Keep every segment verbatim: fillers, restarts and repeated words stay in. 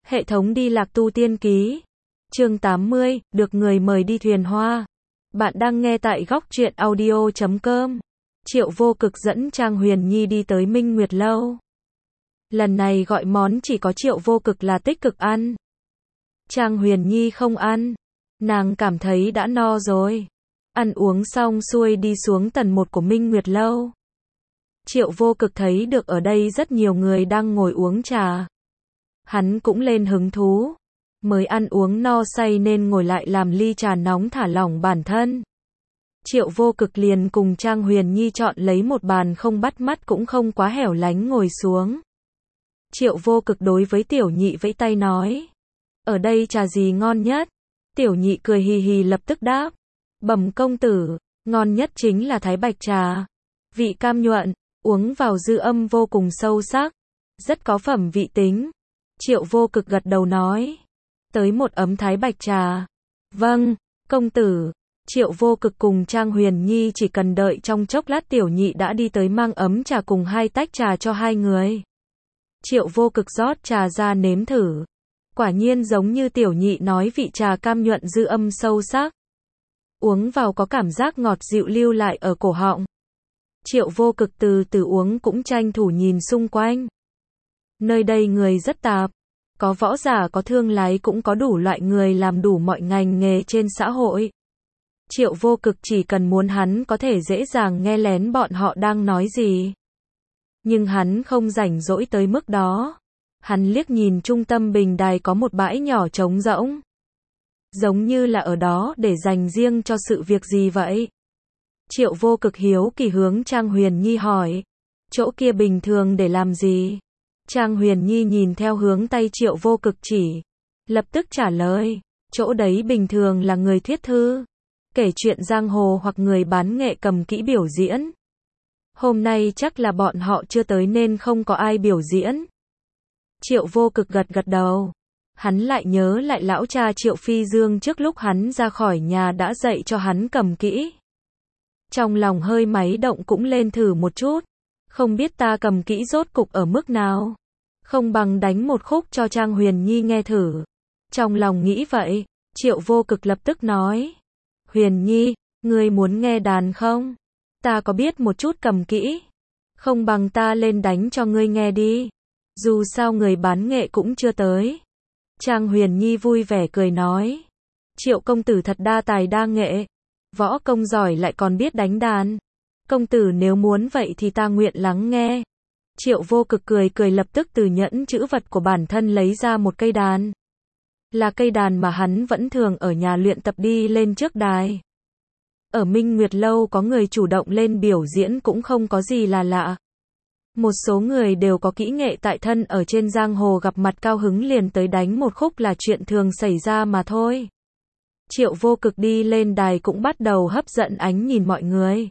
Hệ thống đi lạc tu tiên ký. Chương tám mươi, được người mời đi thuyền hoa. Bạn đang nghe tại góc truyện audio chấm com. Triệu Vô Cực dẫn Trang Huyền Nhi đi tới Minh Nguyệt Lâu. Lần này gọi món chỉ có Triệu Vô Cực là tích cực ăn. Trang Huyền Nhi không ăn. Nàng cảm thấy đã no rồi. Ăn uống xong xuôi đi xuống tầng một của Minh Nguyệt Lâu. Triệu Vô Cực thấy được ở đây rất nhiều người đang ngồi uống trà. Hắn cũng lên hứng thú. Mới ăn uống no say nên ngồi lại làm ly trà nóng thả lỏng bản thân. Triệu Vô Cực liền cùng Trang Huyền Nhi chọn lấy một bàn không bắt mắt cũng không quá hẻo lánh ngồi xuống. Triệu Vô Cực đối với Tiểu Nhị vẫy tay nói. Ở đây trà gì ngon nhất? Tiểu Nhị cười hì hì lập tức đáp. Bẩm công tử, ngon nhất chính là Thái Bạch trà. Vị cam nhuận, uống vào dư âm vô cùng sâu sắc. Rất có phẩm vị tính. Triệu Vô Cực gật đầu nói. Tới một ấm Thái Bạch trà. Vâng, công tử. Triệu Vô Cực cùng Trang Huyền Nhi chỉ cần đợi trong chốc lát Tiểu Nhị đã đi tới mang ấm trà cùng hai tách trà cho hai người. Triệu Vô Cực rót trà ra nếm thử. Quả nhiên giống như Tiểu Nhị nói vị trà cam nhuận dư âm sâu sắc. Uống vào có cảm giác ngọt dịu lưu lại ở cổ họng. Triệu Vô Cực từ từ uống cũng tranh thủ nhìn xung quanh. Nơi đây người rất tạp. Có võ giả có thương lái cũng có đủ loại người làm đủ mọi ngành nghề trên xã hội. Triệu Vô Cực chỉ cần muốn hắn có thể dễ dàng nghe lén bọn họ đang nói gì. Nhưng hắn không rảnh rỗi tới mức đó. Hắn liếc nhìn trung tâm bình đài có một bãi nhỏ trống rỗng. Giống như là ở đó để dành riêng cho sự việc gì vậy? Triệu Vô Cực hiếu kỳ hướng Trang Huyền Nhi hỏi. Chỗ kia bình thường để làm gì? Trang Huyền Nhi nhìn theo hướng tay Triệu Vô Cực chỉ. Lập tức trả lời. Chỗ đấy bình thường là người thuyết thư. Kể chuyện giang hồ hoặc người bán nghệ cầm kỹ biểu diễn. Hôm nay chắc là bọn họ chưa tới nên không có ai biểu diễn. Triệu Vô Cực gật gật đầu. Hắn lại nhớ lại lão cha Triệu Phi Dương trước lúc hắn ra khỏi nhà đã dạy cho hắn cầm kỹ. Trong lòng hơi máy động cũng lên thử một chút. Không biết ta cầm kỹ rốt cục ở mức nào. Không bằng đánh một khúc cho Trang Huyền Nhi nghe thử. Trong lòng nghĩ vậy, Triệu Vô Cực lập tức nói. Huyền Nhi, ngươi muốn nghe đàn không? Ta có biết một chút cầm kỹ. Không bằng ta lên đánh cho ngươi nghe đi. Dù sao người bán nghệ cũng chưa tới. Trang Huyền Nhi vui vẻ cười nói. Triệu công tử thật đa tài đa nghệ. Võ công giỏi lại còn biết đánh đàn. Công tử nếu muốn vậy thì ta nguyện lắng nghe. Triệu Vô Cực cười cười lập tức từ nhẫn chữ vật của bản thân lấy ra một cây đàn. Là cây đàn mà hắn vẫn thường ở nhà luyện tập đi lên trước đài. Ở Minh Nguyệt Lâu có người chủ động lên biểu diễn cũng không có gì là lạ. Một số người đều có kỹ nghệ tại thân ở trên giang hồ gặp mặt cao hứng liền tới đánh một khúc là chuyện thường xảy ra mà thôi. Triệu Vô Cực đi lên đài cũng bắt đầu hấp dẫn ánh nhìn mọi người.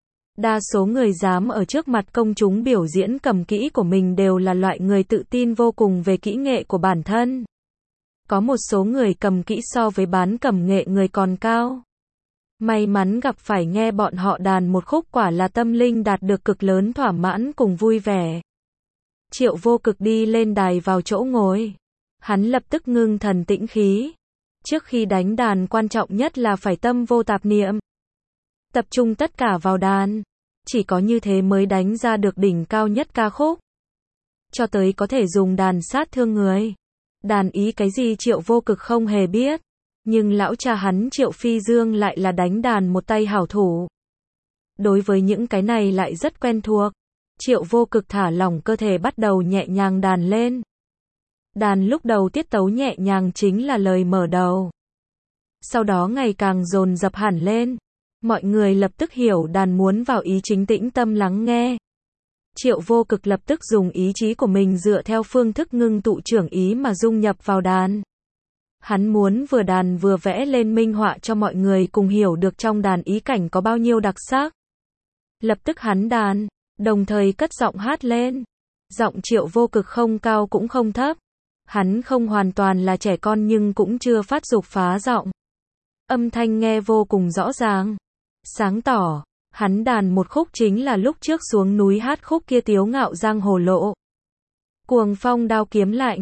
Đa số người dám ở trước mặt công chúng biểu diễn cầm kỹ của mình đều là loại người tự tin vô cùng về kỹ nghệ của bản thân. Có một số người cầm kỹ so với bán cầm nghệ người còn cao. May mắn gặp phải nghe bọn họ đàn một khúc quả là tâm linh đạt được cực lớn thỏa mãn cùng vui vẻ. Triệu Vô Cực đi lên đài vào chỗ ngồi. Hắn lập tức ngưng thần tĩnh khí. Trước khi đánh đàn quan trọng nhất là phải tâm vô tạp niệm. Tập trung tất cả vào đàn. Chỉ có như thế mới đánh ra được đỉnh cao nhất ca khúc. Cho tới có thể dùng đàn sát thương người. Đàn ý cái gì Triệu Vô Cực không hề biết. Nhưng lão cha hắn Triệu Phi Dương lại là đánh đàn một tay hảo thủ. Đối với những cái này lại rất quen thuộc. Triệu Vô Cực thả lỏng cơ thể bắt đầu nhẹ nhàng đàn lên. Đàn lúc đầu tiết tấu nhẹ nhàng chính là lời mở đầu. Sau đó ngày càng dồn dập hẳn lên. Mọi người lập tức hiểu đàn muốn vào ý chính tĩnh tâm lắng nghe. Triệu Vô Cực lập tức dùng ý chí của mình dựa theo phương thức ngưng tụ trưởng ý mà dung nhập vào đàn. Hắn muốn vừa đàn vừa vẽ lên minh họa cho mọi người cùng hiểu được trong đàn ý cảnh có bao nhiêu đặc sắc. Lập tức hắn đàn, đồng thời cất giọng hát lên. Giọng Triệu Vô Cực không cao cũng không thấp. Hắn không hoàn toàn là trẻ con nhưng cũng chưa phát dục phá giọng. Âm thanh nghe vô cùng rõ ràng, sáng tỏ. Hắn đàn một khúc chính là lúc trước xuống núi hát khúc kia Tiếu Ngạo Giang Hồ Lộ. Cuồng phong đao kiếm lạnh,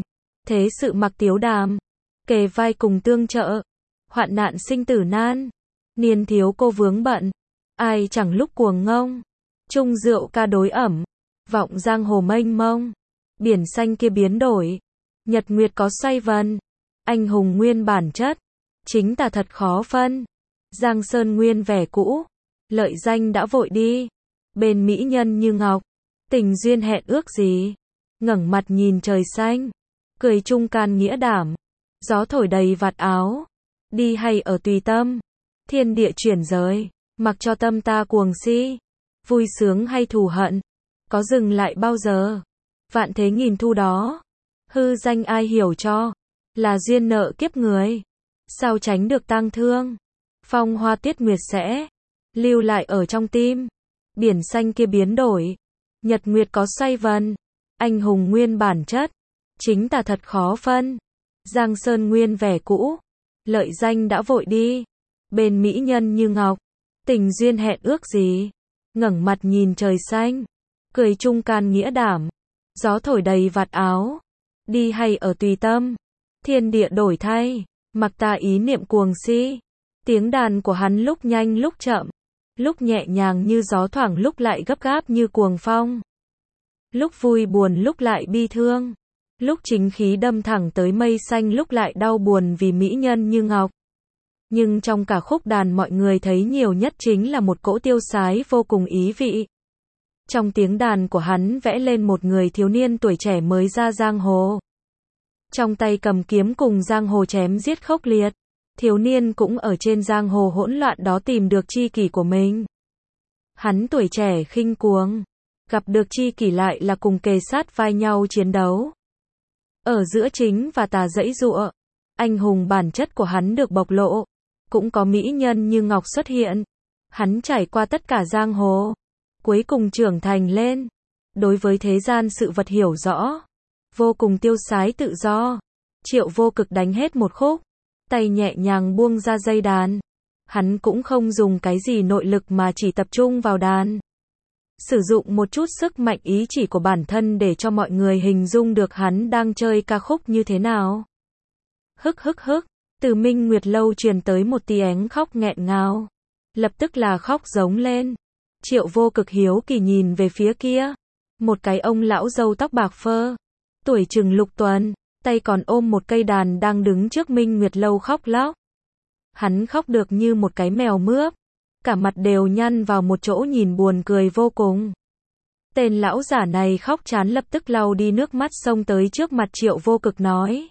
thế sự mặc tiếu đàm, kề vai cùng tương trợ, hoạn nạn sinh tử nan, niên thiếu cô vướng bận, ai chẳng lúc cuồng ngông, chung rượu ca đối ẩm, vọng giang hồ mênh mông, biển xanh kia biến đổi, nhật nguyệt có xoay vần, anh hùng nguyên bản chất, chính tà thật khó phân, giang sơn nguyên vẻ cũ, lợi danh đã vội đi, bên mỹ nhân như ngọc, tình duyên hẹn ước gì, ngẩng mặt nhìn trời xanh, cười chung can nghĩa đảm, gió thổi đầy vạt áo, đi hay ở tùy tâm, thiên địa chuyển rời, mặc cho tâm ta cuồng si, vui sướng hay thù hận, có dừng lại bao giờ, vạn thế nghìn thu đó, hư danh ai hiểu cho, là duyên nợ kiếp người, sao tránh được tang thương, phong hoa tiết nguyệt sẽ, lưu lại ở trong tim, biển xanh kia biến đổi, nhật nguyệt có xoay vần, anh hùng nguyên bản chất, chính tà thật khó phân, giang sơn nguyên vẻ cũ, lợi danh đã vội đi, bên mỹ nhân như ngọc, tình duyên hẹn ước gì, ngẩng mặt nhìn trời xanh, cười chung can nghĩa đảm, gió thổi đầy vạt áo, đi hay ở tùy tâm, thiên địa đổi thay, mặc ta ý niệm cuồng si, tiếng đàn của hắn lúc nhanh lúc chậm, lúc nhẹ nhàng như gió thoảng lúc lại gấp gáp như cuồng phong, lúc vui buồn lúc lại bi thương, lúc chính khí đâm thẳng tới mây xanh lúc lại đau buồn vì mỹ nhân như ngọc. Nhưng trong cả khúc đàn mọi người thấy nhiều nhất chính là một cỗ tiêu sái vô cùng ý vị. Trong tiếng đàn của hắn vẽ lên một người thiếu niên tuổi trẻ mới ra giang hồ. Trong tay cầm kiếm cùng giang hồ chém giết khốc liệt. Thiếu niên cũng ở trên giang hồ hỗn loạn đó tìm được tri kỷ của mình. Hắn tuổi trẻ khinh cuồng, gặp được tri kỷ lại là cùng kề sát vai nhau chiến đấu. Ở giữa chính và tà giãy giụa, anh hùng bản chất của hắn được bộc lộ, cũng có mỹ nhân như ngọc xuất hiện. Hắn trải qua tất cả giang hồ, cuối cùng trưởng thành lên, đối với thế gian sự vật hiểu rõ, vô cùng tiêu sái tự do. Triệu Vô Cực đánh hết một khúc, tay nhẹ nhàng buông ra dây đàn. Hắn cũng không dùng cái gì nội lực mà chỉ tập trung vào đàn. Sử dụng một chút sức mạnh ý chỉ của bản thân để cho mọi người hình dung được hắn đang chơi ca khúc như thế nào. Hức hức hức, từ Minh Nguyệt Lâu truyền tới một tiếng khóc nghẹn ngào. Lập tức là khóc giống lên. Triệu Vô Cực hiếu kỳ nhìn về phía kia. Một cái ông lão râu tóc bạc phơ, tuổi chừng lục tuần, tay còn ôm một cây đàn đang đứng trước Minh Nguyệt Lâu khóc lóc. Hắn khóc được như một cái mèo mướp, cả mặt đều nhăn vào một chỗ nhìn buồn cười vô cùng. Tên lão giả này khóc chán lập tức lau đi nước mắt xông tới trước mặt Triệu Vô Cực nói.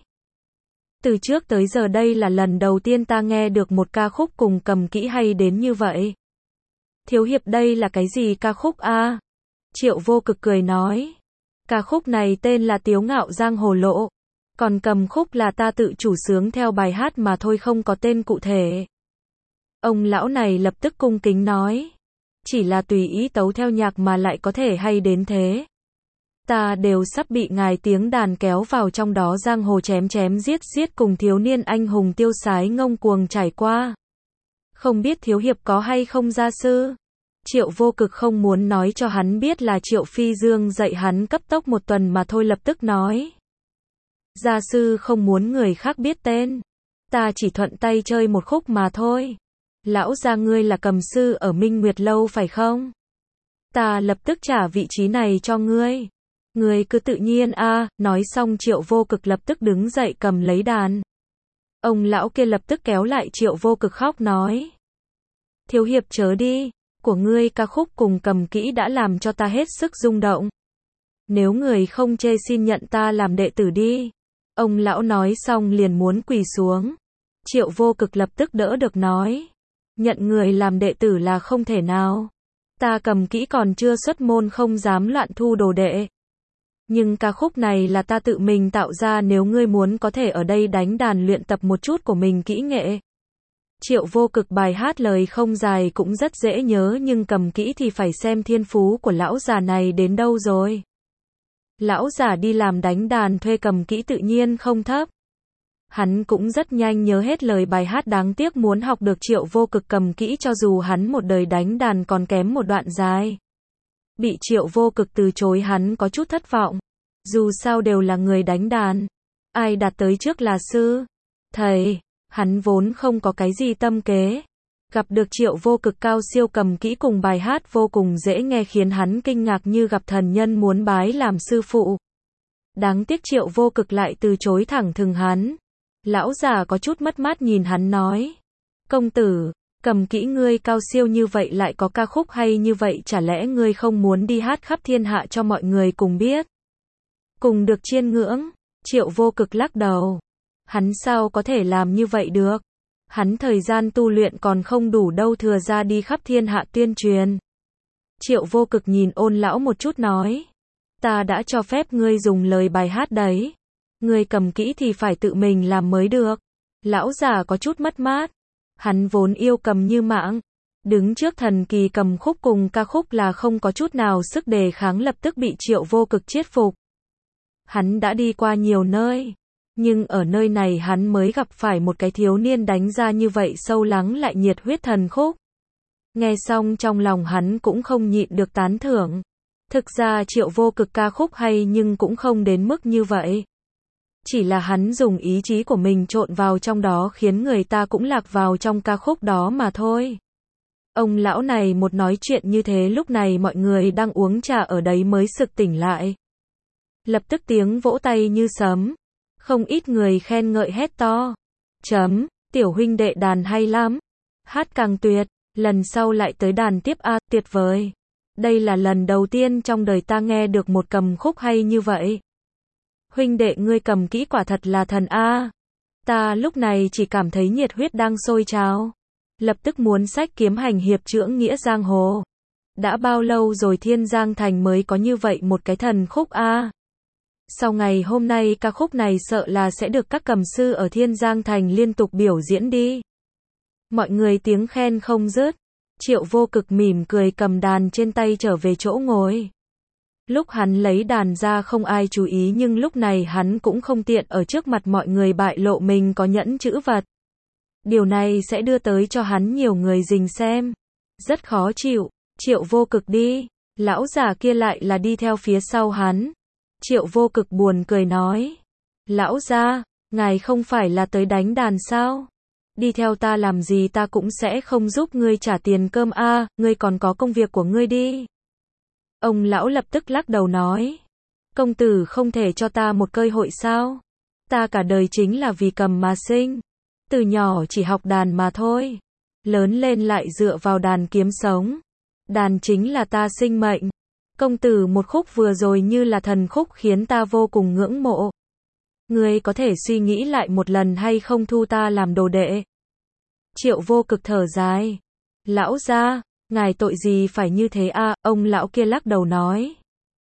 Từ trước tới giờ đây là lần đầu tiên ta nghe được một ca khúc cùng cầm kỹ hay đến như vậy. Thiếu hiệp đây là cái gì ca khúc a? Triệu Vô Cực cười nói. Ca khúc này tên là Tiếu Ngạo Giang Hồ Lộ. Còn cầm khúc là ta tự chủ sướng theo bài hát mà thôi không có tên cụ thể. Ông lão này lập tức cung kính nói. Chỉ là tùy ý tấu theo nhạc mà lại có thể hay đến thế. Ta đều sắp bị ngài tiếng đàn kéo vào trong đó giang hồ chém chém giết giết cùng thiếu niên anh hùng tiêu sái ngông cuồng trải qua. Không biết thiếu hiệp có hay không gia sư? Triệu Vô Cực không muốn nói cho hắn biết là Triệu Phi Dương dạy hắn cấp tốc một tuần mà thôi lập tức nói. Gia sư không muốn người khác biết tên. Ta chỉ thuận tay chơi một khúc mà thôi. Lão gia ngươi là cầm sư ở Minh Nguyệt Lâu phải không? Ta lập tức trả vị trí này cho ngươi. Ngươi cứ tự nhiên a. Nói xong Triệu Vô Cực lập tức đứng dậy cầm lấy đàn. Ông lão kia lập tức kéo lại Triệu Vô Cực khóc nói. Thiếu hiệp chớ đi, của ngươi ca khúc cùng cầm kỹ đã làm cho ta hết sức rung động. Nếu người không chê xin nhận ta làm đệ tử đi. Ông lão nói xong liền muốn quỳ xuống. Triệu Vô Cực lập tức đỡ được nói. Nhận người làm đệ tử là không thể nào. Ta cầm kỹ còn chưa xuất môn không dám loạn thu đồ đệ. Nhưng ca khúc này là ta tự mình tạo ra nếu ngươi muốn có thể ở đây đánh đàn luyện tập một chút của mình kỹ nghệ. Triệu Vô Cực bài hát lời không dài cũng rất dễ nhớ nhưng cầm kỹ thì phải xem thiên phú của lão già này đến đâu rồi. Lão già đi làm đánh đàn thuê cầm kỹ tự nhiên không thấp. Hắn cũng rất nhanh nhớ hết lời bài hát đáng tiếc muốn học được Triệu Vô Cực cầm kỹ cho dù hắn một đời đánh đàn còn kém một đoạn dài. Bị Triệu Vô Cực từ chối hắn có chút thất vọng. Dù sao đều là người đánh đàn. Ai đạt tới trước là sư? Thầy. Hắn vốn không có cái gì tâm kế. Gặp được Triệu Vô Cực cao siêu cầm kỹ cùng bài hát vô cùng dễ nghe khiến hắn kinh ngạc như gặp thần nhân muốn bái làm sư phụ. Đáng tiếc Triệu Vô Cực lại từ chối thẳng thừng hắn. Lão già có chút mất mát nhìn hắn nói. Công tử, cầm kỹ ngươi cao siêu như vậy lại có ca khúc hay như vậy chả lẽ ngươi không muốn đi hát khắp thiên hạ cho mọi người cùng biết? Cùng được chiêm ngưỡng, Triệu Vô Cực lắc đầu. Hắn sao có thể làm như vậy được? Hắn thời gian tu luyện còn không đủ đâu thừa ra đi khắp thiên hạ tuyên truyền. Triệu Vô Cực nhìn Ôn lão một chút nói. Ta đã cho phép ngươi dùng lời bài hát đấy. Ngươi cầm kỹ thì phải tự mình làm mới được. Lão già có chút mất mát. Hắn vốn yêu cầm như mạng. Đứng trước thần kỳ cầm khúc cùng ca khúc là không có chút nào sức đề kháng lập tức bị Triệu Vô Cực chiết phục. Hắn đã đi qua nhiều nơi. Nhưng ở nơi này hắn mới gặp phải một cái thiếu niên đánh ra như vậy sâu lắng lại nhiệt huyết thần khúc. Nghe xong trong lòng hắn cũng không nhịn được tán thưởng. Thực ra Triệu Vô Cực ca khúc hay nhưng cũng không đến mức như vậy. Chỉ là hắn dùng ý chí của mình trộn vào trong đó khiến người ta cũng lạc vào trong ca khúc đó mà thôi. Ông lão này một nói chuyện như thế lúc này mọi người đang uống trà ở đấy mới sực tỉnh lại. Lập tức tiếng vỗ tay như sấm. Không ít người khen ngợi hét to. Chấm, tiểu huynh đệ đàn hay lắm. Hát càng tuyệt, lần sau lại tới đàn tiếp a, tuyệt vời. Đây là lần đầu tiên trong đời ta nghe được một cầm khúc hay như vậy. Huynh đệ ngươi cầm kỹ quả thật là thần a. Ta lúc này chỉ cảm thấy nhiệt huyết đang sôi trào. Lập tức muốn xách kiếm hành hiệp chưởng nghĩa giang hồ. Đã bao lâu rồi Thiên Giang Thành mới có như vậy một cái thần khúc a. Sau ngày hôm nay ca khúc này sợ là sẽ được các cầm sư ở Thiên Giang Thành liên tục biểu diễn đi. Mọi người tiếng khen không dứt. Triệu Vô Cực mỉm cười cầm đàn trên tay trở về chỗ ngồi. Lúc hắn lấy đàn ra không ai chú ý nhưng lúc này hắn cũng không tiện ở trước mặt mọi người bại lộ mình có nhẫn chữ vật. Điều này sẽ đưa tới cho hắn nhiều người rình xem. Rất khó chịu. Triệu Vô Cực đi. Lão già kia lại là đi theo phía sau hắn. Triệu Vô Cực buồn cười nói. Lão gia, ngài không phải là tới đánh đàn sao? Đi theo ta làm gì ta cũng sẽ không giúp ngươi trả tiền cơm a, à, ngươi còn có công việc của ngươi đi. Ông lão lập tức lắc đầu nói. Công tử không thể cho ta một cơ hội sao? Ta cả đời chính là vì cầm mà sinh. Từ nhỏ chỉ học đàn mà thôi. Lớn lên lại dựa vào đàn kiếm sống. Đàn chính là ta sinh mệnh. Công tử một khúc vừa rồi như là thần khúc khiến ta vô cùng ngưỡng mộ. Ngươi có thể suy nghĩ lại một lần hay không thu ta làm đồ đệ? Triệu Vô Cực thở dài. Lão gia, ngài tội gì phải như thế a? À, ông lão kia lắc đầu nói.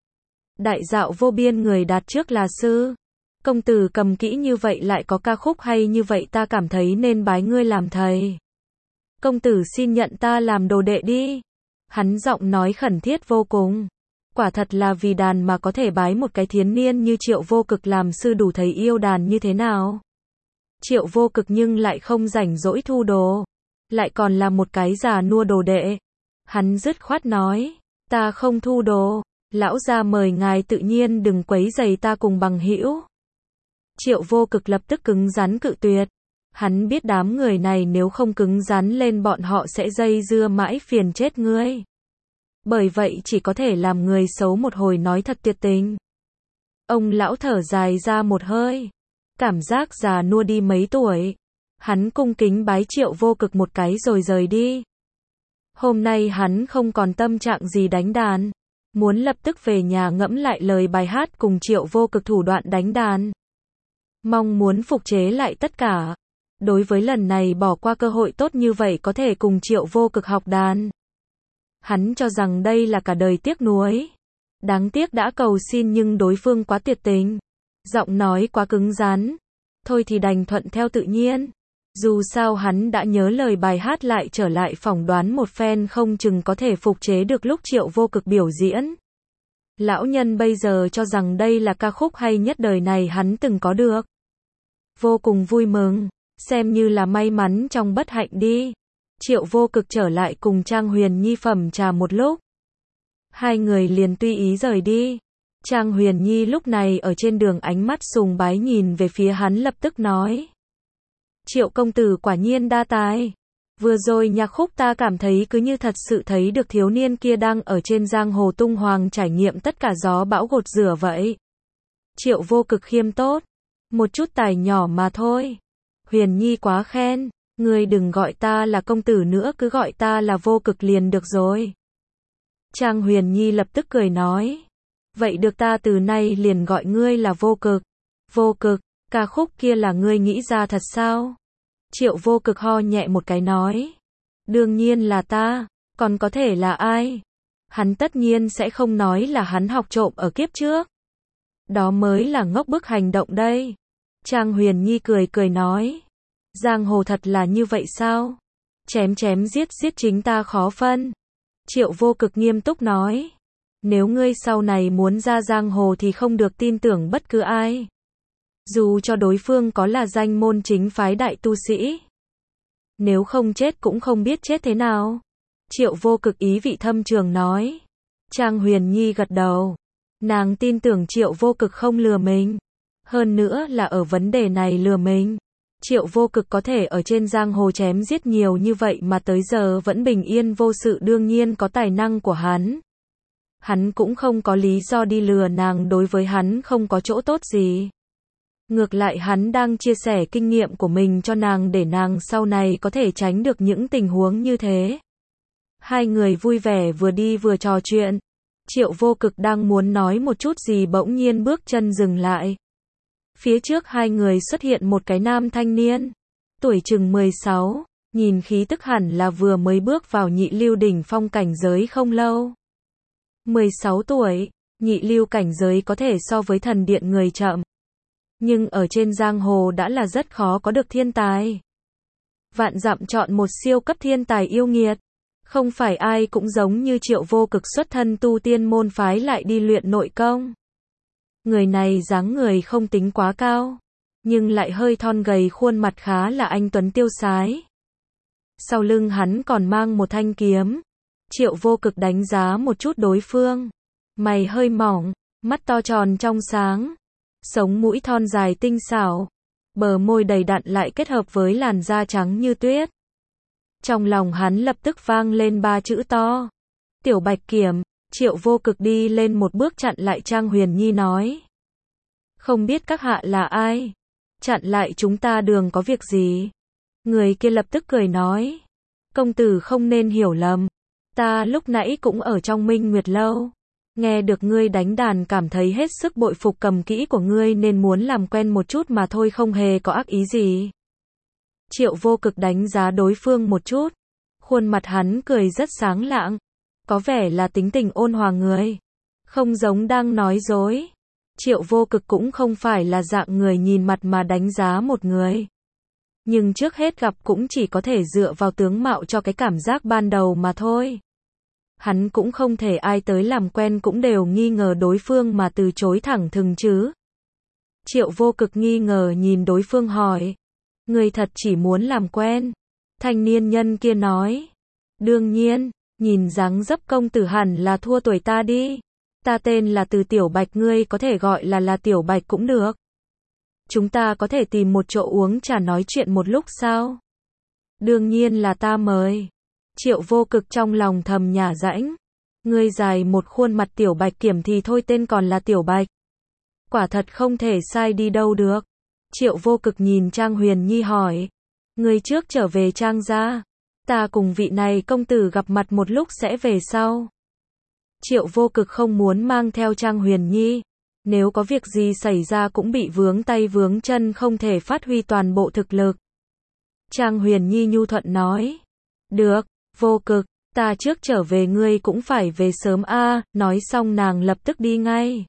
Đại dạo vô biên người đạt trước là sư. Công tử cầm kỹ như vậy lại có ca khúc hay như vậy ta cảm thấy nên bái ngươi làm thầy. Công tử xin nhận ta làm đồ đệ đi. Hắn giọng nói khẩn thiết vô cùng. Quả thật là vì đàn mà có thể bái một cái thiến niên như Triệu Vô Cực làm sư đủ thấy yêu đàn như thế nào. Triệu Vô Cực nhưng lại không rảnh rỗi thu đồ. Lại còn là một cái già nua đồ đệ. Hắn dứt khoát nói. Ta không thu đồ. Lão gia mời ngài tự nhiên đừng quấy rầy ta cùng bằng hữu. Triệu Vô Cực lập tức cứng rắn cự tuyệt. Hắn biết đám người này nếu không cứng rắn lên bọn họ sẽ dây dưa mãi phiền chết ngươi. Bởi vậy chỉ có thể làm người xấu một hồi nói thật tuyệt tình. Ông lão thở dài ra một hơi. Cảm giác già nua đi mấy tuổi. Hắn cung kính bái Triệu Vô Cực một cái rồi rời đi. Hôm nay hắn không còn tâm trạng gì đánh đàn. Muốn lập tức về nhà ngẫm lại lời bài hát cùng Triệu Vô Cực thủ đoạn đánh đàn. Mong muốn phục chế lại tất cả. Đối với lần này bỏ qua cơ hội tốt như vậy có thể cùng Triệu Vô Cực học đàn. Hắn cho rằng đây là cả đời tiếc nuối. Đáng tiếc đã cầu xin nhưng đối phương quá tuyệt tình. Giọng nói quá cứng rắn. Thôi thì đành thuận theo tự nhiên. Dù sao hắn đã nhớ lời bài hát lại trở lại phỏng đoán một phen không chừng có thể phục chế được lúc Triệu Vô Cực biểu diễn. Lão nhân bây giờ cho rằng đây là ca khúc hay nhất đời này hắn từng có được. Vô cùng vui mừng. Xem như là may mắn trong bất hạnh đi. Triệu Vô Cực trở lại cùng Trang Huyền Nhi phẩm trà một lúc. Hai người liền tùy ý rời đi. Trang Huyền Nhi lúc này ở trên đường ánh mắt sùng bái nhìn về phía hắn lập tức nói. Triệu công tử quả nhiên đa tài. Vừa rồi nhạc khúc ta cảm thấy cứ như thật sự thấy được thiếu niên kia đang ở trên giang hồ tung hoành trải nghiệm tất cả gió bão gột rửa vậy. Triệu Vô Cực khiêm tốt. Một chút tài nhỏ mà thôi. Huyền Nhi quá khen. Ngươi đừng gọi ta là công tử nữa, cứ gọi ta là Vô Cực liền được rồi. Trang Huyền Nhi lập tức cười nói. Vậy được, ta từ nay liền gọi ngươi là Vô Cực. Vô Cực, ca khúc kia là ngươi nghĩ ra thật sao? Triệu Vô Cực ho nhẹ một cái nói. Đương nhiên là ta, còn có thể là ai? Hắn tất nhiên sẽ không nói là hắn học trộm ở kiếp trước. Đó mới là ngốc bức hành động đây. Trang Huyền Nhi cười cười nói. Giang hồ thật là như vậy sao? Chém chém giết giết chính ta khó phân. Triệu Vô Cực nghiêm túc nói. Nếu ngươi sau này muốn ra giang hồ thì không được tin tưởng bất cứ ai. Dù cho đối phương có là danh môn chính phái đại tu sĩ. Nếu không chết cũng không biết chết thế nào. Triệu Vô Cực ý vị thâm trường nói. Trang Huyền Nhi gật đầu. Nàng tin tưởng Triệu Vô Cực không lừa mình. Hơn nữa là ở vấn đề này lừa mình. Triệu Vô Cực có thể ở trên giang hồ chém giết nhiều như vậy mà tới giờ vẫn bình yên vô sự, đương nhiên có tài năng của hắn. Hắn cũng không có lý do đi lừa nàng, đối với hắn không có chỗ tốt gì. Ngược lại hắn đang chia sẻ kinh nghiệm của mình cho nàng để nàng sau này có thể tránh được những tình huống như thế. Hai người vui vẻ vừa đi vừa trò chuyện. Triệu Vô Cực đang muốn nói một chút gì bỗng nhiên bước chân dừng lại. Phía trước hai người xuất hiện một cái nam thanh niên. Tuổi chừng mười sáu, nhìn khí tức hẳn là vừa mới bước vào nhị lưu đỉnh phong cảnh giới không lâu. mười sáu tuổi, nhị lưu cảnh giới có thể so với thần điện người chậm. Nhưng ở trên giang hồ đã là rất khó có được thiên tài. Vạn dặm chọn một siêu cấp thiên tài yêu nghiệt. Không phải ai cũng giống như Triệu Vô Cực xuất thân tu tiên môn phái lại đi luyện nội công. Người này dáng người không tính quá cao, nhưng lại hơi thon gầy, khuôn mặt khá là anh tuấn tiêu sái. Sau lưng hắn còn mang một thanh kiếm. Triệu Vô Cực đánh giá một chút đối phương. Mày hơi mỏng, mắt to tròn trong sáng, sống mũi thon dài tinh xảo, bờ môi đầy đặn lại kết hợp với làn da trắng như tuyết. Trong lòng hắn lập tức vang lên ba chữ to. Tiểu Bạch Kiểm. Triệu Vô Cực đi lên một bước chặn lại Trang Huyền Nhi nói. Không biết các hạ là ai? Chặn lại chúng ta đường có việc gì? Người kia lập tức cười nói. Công tử không nên hiểu lầm. Ta lúc nãy cũng ở trong Minh Nguyệt Lâu. Nghe được ngươi đánh đàn cảm thấy hết sức bội phục cầm kỹ của ngươi nên muốn làm quen một chút mà thôi, không hề có ác ý gì. Triệu Vô Cực đánh giá đối phương một chút. Khuôn mặt hắn cười rất sáng lạng. Có vẻ là tính tình ôn hòa người. Không giống đang nói dối. Triệu Vô Cực cũng không phải là dạng người nhìn mặt mà đánh giá một người. Nhưng trước hết gặp cũng chỉ có thể dựa vào tướng mạo cho cái cảm giác ban đầu mà thôi. Hắn cũng không thể ai tới làm quen cũng đều nghi ngờ đối phương mà từ chối thẳng thừng chứ. Triệu Vô Cực nghi ngờ nhìn đối phương hỏi. Người thật chỉ muốn làm quen? Thanh niên nhân kia nói. Đương nhiên, nhìn dáng dấp công tử hẳn là thua tuổi ta đi. Ta tên là Từ Tiểu Bạch, ngươi có thể gọi là là Tiểu Bạch cũng được. Chúng ta có thể tìm một chỗ uống trà nói chuyện một lúc sao? Đương nhiên là ta mời. Triệu Vô Cực trong lòng thầm nhả rãnh. Ngươi dài một khuôn mặt Tiểu Bạch Kiểm thì thôi, tên còn là Tiểu Bạch. Quả thật không thể sai đi đâu được. Triệu Vô Cực nhìn Trang Huyền Nhi hỏi. Ngươi trước trở về Trang gia. Ta cùng vị này công tử gặp mặt một lúc sẽ về sau. Triệu Vô Cực không muốn mang theo Trang Huyền Nhi. Nếu có việc gì xảy ra cũng bị vướng tay vướng chân, không thể phát huy toàn bộ thực lực. Trang Huyền Nhi nhu thuận nói. Được, Vô Cực, ta trước trở về, ngươi cũng phải về sớm a. Nói xong nàng lập tức đi ngay.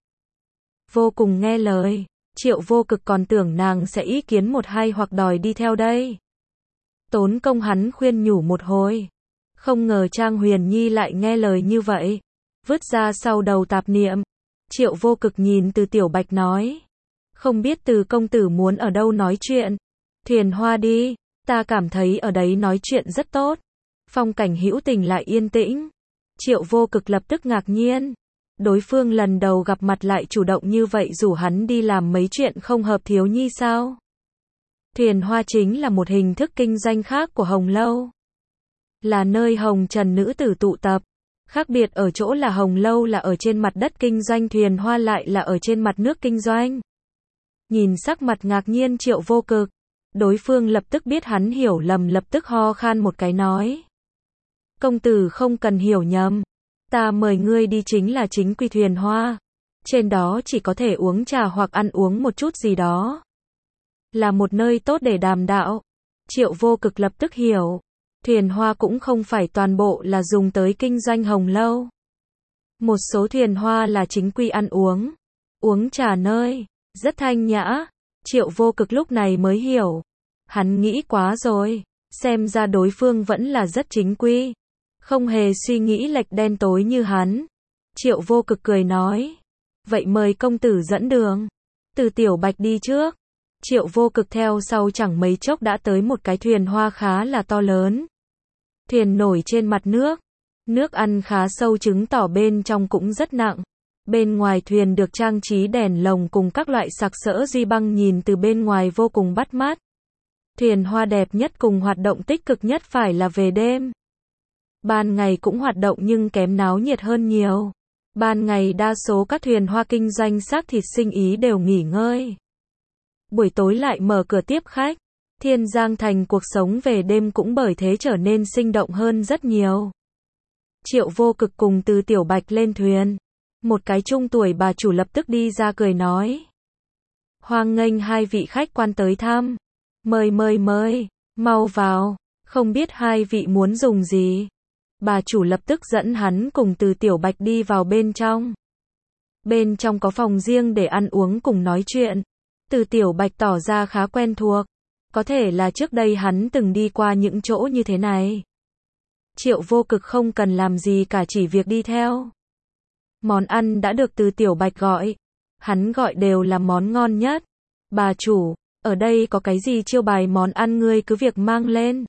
Vô cùng nghe lời. Triệu Vô Cực còn tưởng nàng sẽ ý kiến một hai hoặc đòi đi theo đây. Tốn công hắn khuyên nhủ một hồi. Không ngờ Trang Huyền Nhi lại nghe lời như vậy. Vứt ra sau đầu tạp niệm. Triệu Vô Cực nhìn Từ Tiểu Bạch nói. Không biết Từ công tử muốn ở đâu nói chuyện? Thuyền Hoa đi. Ta cảm thấy ở đấy nói chuyện rất tốt. Phong cảnh hữu tình lại yên tĩnh. Triệu Vô Cực lập tức ngạc nhiên. Đối phương lần đầu gặp mặt lại chủ động như vậy rủ hắn đi làm mấy chuyện không hợp thiếu nhi sao? Thuyền Hoa chính là một hình thức kinh doanh khác của Hồng Lâu. Là nơi hồng trần nữ tử tụ tập. Khác biệt ở chỗ là Hồng Lâu là ở trên mặt đất kinh doanh, Thuyền Hoa lại là ở trên mặt nước kinh doanh. Nhìn sắc mặt ngạc nhiên Triệu Vô Cực, đối phương lập tức biết hắn hiểu lầm, lập tức ho khan một cái nói. Công tử không cần hiểu nhầm. Ta mời ngươi đi chính là chính quy Thuyền Hoa. Trên đó chỉ có thể uống trà hoặc ăn uống một chút gì đó. Là một nơi tốt để đàm đạo. Triệu Vô Cực lập tức hiểu. Thuyền Hoa cũng không phải toàn bộ là dùng tới kinh doanh Hồng Lâu. Một số Thuyền Hoa là chính quy ăn uống. Uống trà nơi. Rất thanh nhã. Triệu Vô Cực lúc này mới hiểu. Hắn nghĩ quá rồi. Xem ra đối phương vẫn là rất chính quy. Không hề suy nghĩ lệch đen tối như hắn. Triệu Vô Cực cười nói. Vậy mời công tử dẫn đường. Từ Tiểu Bạch đi trước. Triệu Vô Cực theo sau chẳng mấy chốc đã tới một cái thuyền hoa khá là to lớn. Thuyền nổi trên mặt nước. Nước ăn khá sâu chứng tỏ bên trong cũng rất nặng. Bên ngoài thuyền được trang trí đèn lồng cùng các loại sặc sỡ duy băng, nhìn từ bên ngoài vô cùng bắt mắt. Thuyền hoa đẹp nhất cùng hoạt động tích cực nhất phải là về đêm. Ban ngày cũng hoạt động nhưng kém náo nhiệt hơn nhiều. Ban ngày đa số các thuyền hoa kinh doanh xác thịt sinh ý đều nghỉ ngơi. Buổi tối lại mở cửa tiếp khách. Thiên Giang Thành cuộc sống về đêm cũng bởi thế trở nên sinh động hơn rất nhiều. Triệu Vô Cực cùng Từ Tiểu Bạch lên thuyền. Một cái trung tuổi bà chủ lập tức đi ra cười nói. Hoan nghênh hai vị khách quan tới thăm. Mời mời mời, mau vào, không biết hai vị muốn dùng gì. Bà chủ lập tức dẫn hắn cùng Từ Tiểu Bạch đi vào bên trong. Bên trong có phòng riêng để ăn uống cùng nói chuyện. Từ Tiểu Bạch tỏ ra khá quen thuộc. Có thể là trước đây hắn từng đi qua những chỗ như thế này. Triệu Vô Cực không cần làm gì cả, chỉ việc đi theo. Món ăn đã được Từ Tiểu Bạch gọi. Hắn gọi đều là món ngon nhất. Bà chủ, ở đây có cái gì chiêu bài món ăn ngươi cứ việc mang lên.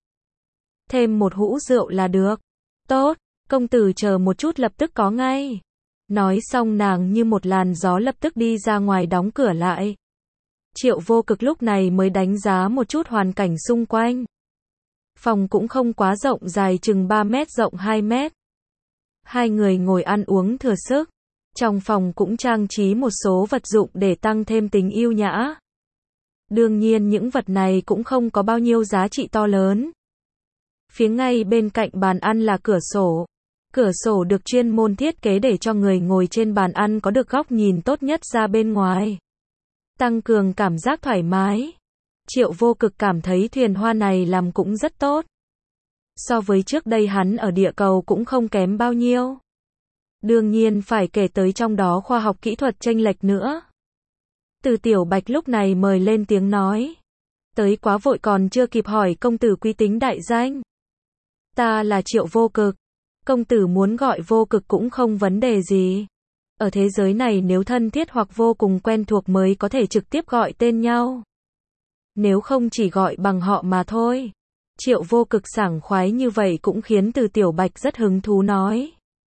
Thêm một hũ rượu là được. Tốt, công tử chờ một chút lập tức có ngay. Nói xong nàng như một làn gió lập tức đi ra ngoài đóng cửa lại. Triệu Vô Cực lúc này mới đánh giá một chút hoàn cảnh xung quanh. Phòng cũng không quá rộng, dài chừng ba mét, rộng hai mét. Hai người ngồi ăn uống thừa sức. Trong phòng cũng trang trí một số vật dụng để tăng thêm tính yêu nhã. Đương nhiên những vật này cũng không có bao nhiêu giá trị to lớn. Phía ngay bên cạnh bàn ăn là cửa sổ. Cửa sổ được chuyên môn thiết kế để cho người ngồi trên bàn ăn có được góc nhìn tốt nhất ra bên ngoài. Tăng cường cảm giác thoải mái. Triệu Vô Cực cảm thấy thuyền hoa này làm cũng rất tốt. So với trước đây hắn ở địa cầu cũng không kém bao nhiêu. Đương nhiên phải kể tới trong đó khoa học kỹ thuật chênh lệch nữa. Từ Tiểu Bạch lúc này mời lên tiếng nói. Tới quá vội còn chưa kịp hỏi công tử quý tính đại danh. Ta là Triệu Vô Cực. Công tử muốn gọi Vô Cực cũng không vấn đề gì. Ở thế giới này nếu thân thiết hoặc vô cùng quen thuộc mới có thể trực tiếp gọi tên nhau. Nếu không chỉ gọi bằng họ mà thôi. Triệu Vô Cực sảng khoái như vậy cũng khiến Từ Tiểu Bạch rất hứng thú nói.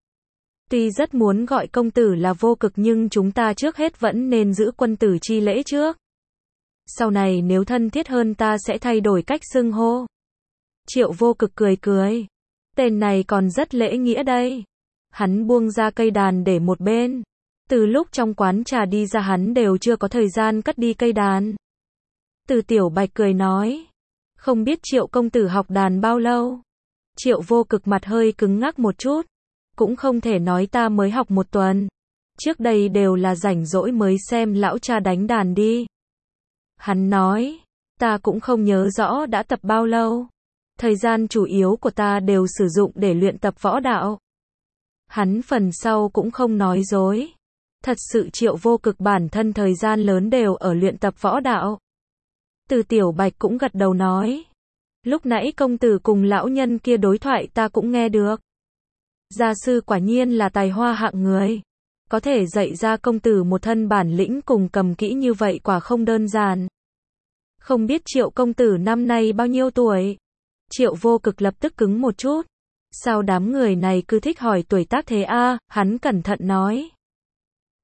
Tuy rất muốn gọi công tử là Vô Cực nhưng chúng ta trước hết vẫn nên giữ quân tử chi lễ trước. Sau này nếu thân thiết hơn ta sẽ thay đổi cách xưng hô. Triệu Vô Cực cười cười. Tên này còn rất lễ nghĩa đây. Hắn buông ra cây đàn để một bên. Từ lúc trong quán trà đi ra hắn đều chưa có thời gian cất đi cây đàn. Từ Tiểu Bạch cười nói. Không biết Triệu công tử học đàn bao lâu? Triệu Vô Cực mặt hơi cứng ngắc một chút. Cũng không thể nói ta mới học một tuần. Trước đây đều là rảnh rỗi mới xem lão cha đánh đàn đi. Hắn nói. Ta cũng không nhớ rõ đã tập bao lâu. Thời gian chủ yếu của ta đều sử dụng để luyện tập võ đạo. Hắn phần sau cũng không nói dối. Thật sự Triệu Vô Cực bản thân thời gian lớn đều ở luyện tập võ đạo. Từ Tiểu Bạch cũng gật đầu nói. Lúc nãy công tử cùng lão nhân kia đối thoại ta cũng nghe được. Gia sư quả nhiên là tài hoa hạng người. Có thể dạy ra công tử một thân bản lĩnh cùng cầm kỹ như vậy quả không đơn giản. Không biết Triệu công tử năm nay bao nhiêu tuổi? Triệu Vô Cực lập tức cứng một chút. Sao đám người này cứ thích hỏi tuổi tác thế a? Hắn cẩn thận nói.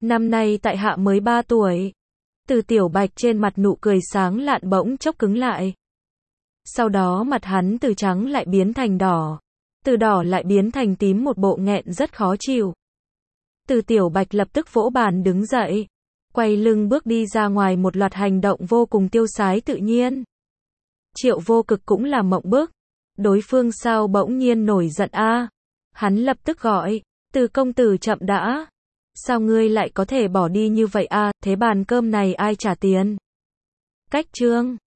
Năm nay tại hạ mới ba tuổi. Từ Tiểu Bạch trên mặt nụ cười sáng lạn bỗng chốc cứng lại. Sau đó mặt hắn từ trắng lại biến thành đỏ. Từ đỏ lại biến thành tím, một bộ nghẹn rất khó chịu. Từ Tiểu Bạch lập tức vỗ bàn đứng dậy. Quay lưng bước đi ra ngoài, một loạt hành động vô cùng tiêu sái tự nhiên. Triệu Vô Cực cũng là mộng bức. Đối phương sao bỗng nhiên nổi giận a? À? Hắn lập tức gọi. Từ công tử chậm đã. Sao ngươi lại có thể bỏ đi như vậy a? À? Thế bàn cơm này ai trả tiền? Cách chương